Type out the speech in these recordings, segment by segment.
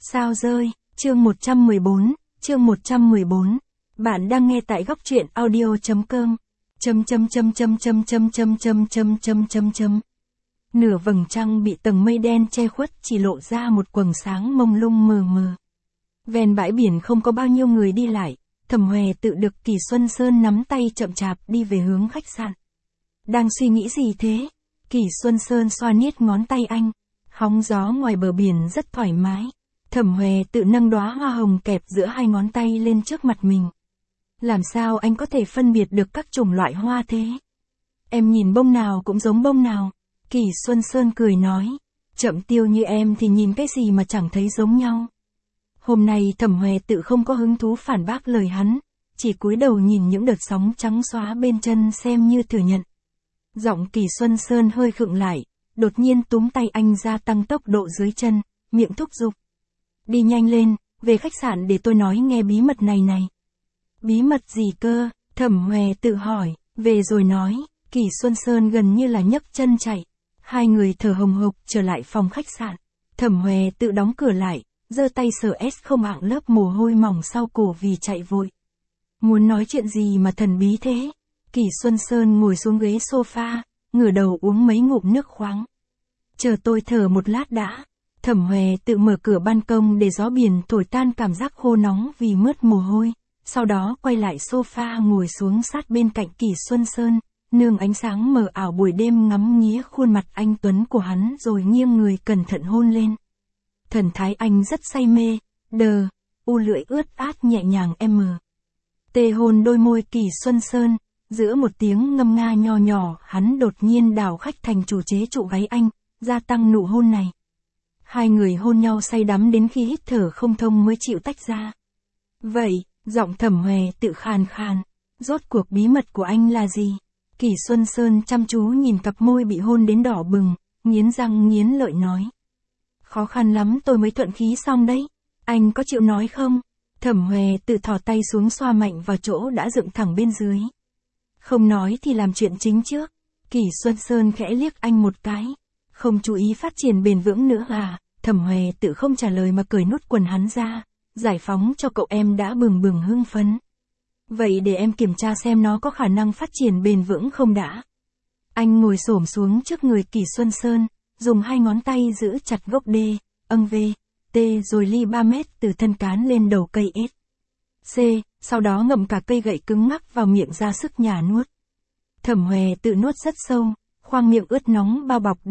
Sao rơi, chương 114, chương 114. Bạn đang nghe tại góc truyện audio.com. Nửa vầng trăng bị tầng mây đen che khuất chỉ lộ ra một quầng sáng mông lung mờ mờ. Ven bãi biển không có bao nhiêu người đi lại, Thẩm Hòe tự được Kỳ Xuân Sơn nắm tay chậm chạp đi về hướng khách sạn. Đang suy nghĩ gì thế? Kỳ Xuân Sơn xoa niết ngón tay anh. Hóng gió ngoài bờ biển rất thoải mái. Thẩm Hòe tự nâng đóa hoa hồng kẹp giữa hai ngón tay lên trước mặt mình. Làm sao anh có thể phân biệt được các chủng loại hoa thế? Em nhìn bông nào cũng giống bông nào. Kỳ Xuân Sơn cười nói. Chậm tiêu như em thì nhìn cái gì mà chẳng thấy giống nhau. Hôm nay Thẩm Hòe tự không có hứng thú phản bác lời hắn. Chỉ cúi đầu nhìn những đợt sóng trắng xóa bên chân xem như thừa nhận. Giọng Kỳ Xuân Sơn hơi khựng lại. Đột nhiên túm tay anh gia tăng tốc độ dưới chân, miệng thúc giục. Đi nhanh lên, về khách sạn để tôi nói nghe bí mật này này. Bí mật gì cơ? Thẩm Hòe tự hỏi, về rồi nói. Kỳ Xuân Sơn gần như là nhấc chân chạy. Hai người thở hồng hộc trở lại phòng khách sạn. Thẩm Hòe tự đóng cửa lại, giơ tay sờ không ạng lớp mồ hôi mỏng sau cổ vì chạy vội. Muốn nói chuyện gì mà thần bí thế? Kỳ Xuân Sơn ngồi xuống ghế sofa, ngửa đầu uống mấy ngụm nước khoáng. Chờ tôi thở một lát đã. Thẩm Hòe tự mở cửa ban công để gió biển thổi tan cảm giác khô nóng vì mướt mồ hôi. Sau đó quay lại sofa ngồi xuống sát bên cạnh Kỳ Xuân Sơn, nương ánh sáng mờ ảo buổi đêm ngắm nghía khuôn mặt anh tuấn của hắn rồi nghiêng người cẩn thận hôn lên. Thần thái anh rất say mê, lưỡi ướt át nhẹ nhàng tê hôn đôi môi Kỳ Xuân Sơn. Giữa một tiếng ngâm nga nho nhỏ, hắn đột nhiên đảo khách thành chủ chế trụ gáy anh, gia tăng nụ hôn này. Hai người hôn nhau say đắm đến khi hít thở không thông mới chịu tách ra. Vậy, giọng Thẩm Hòe tự khàn khàn, rốt cuộc bí mật của anh là gì? Kỳ Xuân Sơn chăm chú nhìn cặp môi bị hôn đến đỏ bừng, nghiến răng nghiến lợi nói. Khó khăn lắm tôi mới thuận khí xong đấy, anh có chịu nói không? Thẩm Hòe tự thò tay xuống xoa mạnh vào chỗ đã dựng thẳng bên dưới. Không nói thì làm chuyện chính trước. Kỳ Xuân Sơn khẽ liếc anh một cái. Không chú ý phát triển bền vững nữa à? Thẩm Hòe tự không trả lời mà cởi nút quần hắn ra. Giải phóng cho cậu em đã bừng bừng hưng phấn. Vậy để em kiểm tra xem nó có khả năng phát triển bền vững không đã. Anh ngồi xổm xuống trước người Kỳ Xuân Sơn, dùng hai ngón tay giữ chặt gốc T rồi ly 3 mét từ thân cán lên đầu cây C, sau đó ngậm cả cây gậy cứng ngắc vào miệng ra sức nhả nuốt. Thẩm Hòe tự nuốt rất sâu, khoang miệng ướt nóng bao bọc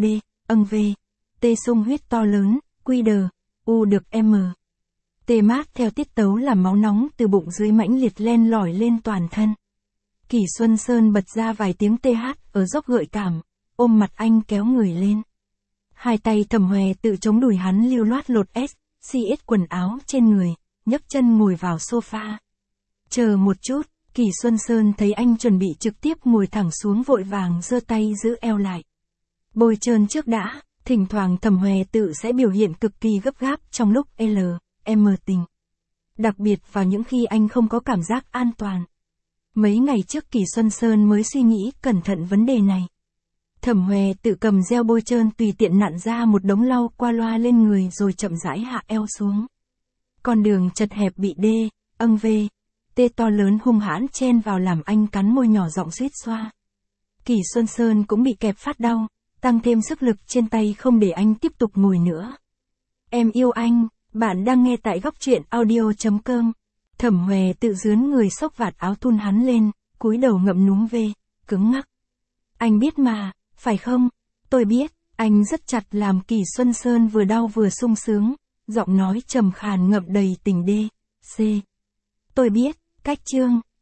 T sung huyết to lớn, U được T mát theo tiết tấu làm máu nóng từ bụng dưới mãnh liệt len lỏi lên toàn thân. Kỳ Xuân Sơn bật ra vài tiếng TH ở dốc gợi cảm, ôm mặt anh kéo người lên. Hai tay Thẩm Hòe tự chống đùi hắn lưu loát lột quần áo trên người, nhấc chân ngồi vào sofa. Chờ một chút, Kỳ Xuân Sơn thấy anh chuẩn bị trực tiếp ngồi thẳng xuống vội vàng giơ tay giữ eo lại. Bôi trơn trước đã, thỉnh thoảng Thẩm Hòe tự sẽ biểu hiện cực kỳ gấp gáp trong lúc tình. Đặc biệt vào những khi anh không có cảm giác an toàn. Mấy ngày trước Kỳ Xuân Sơn mới suy nghĩ cẩn thận vấn đề này. Thẩm Hòe tự cầm gel bôi trơn tùy tiện nặn ra một đống lau qua loa lên người rồi chậm rãi hạ eo xuống. Con đường chật hẹp bị T to lớn hung hãn chen vào làm anh cắn môi nhỏ giọng suýt xoa. Kỳ Xuân Sơn cũng bị kẹp phát đau, tăng thêm sức lực trên tay không để anh tiếp tục ngồi nữa. Em yêu anh, bạn đang nghe tại góc truyện audio.com. Thẩm Hòe tự dướn người xốc vạt áo thun hắn lên, cúi đầu ngậm núm cứng ngắc. Anh biết mà, phải không? Tôi biết, anh rất chặt làm Kỳ Xuân Sơn vừa đau vừa sung sướng, giọng nói trầm khàn ngậm đầy tình C. Tôi biết, cách chương,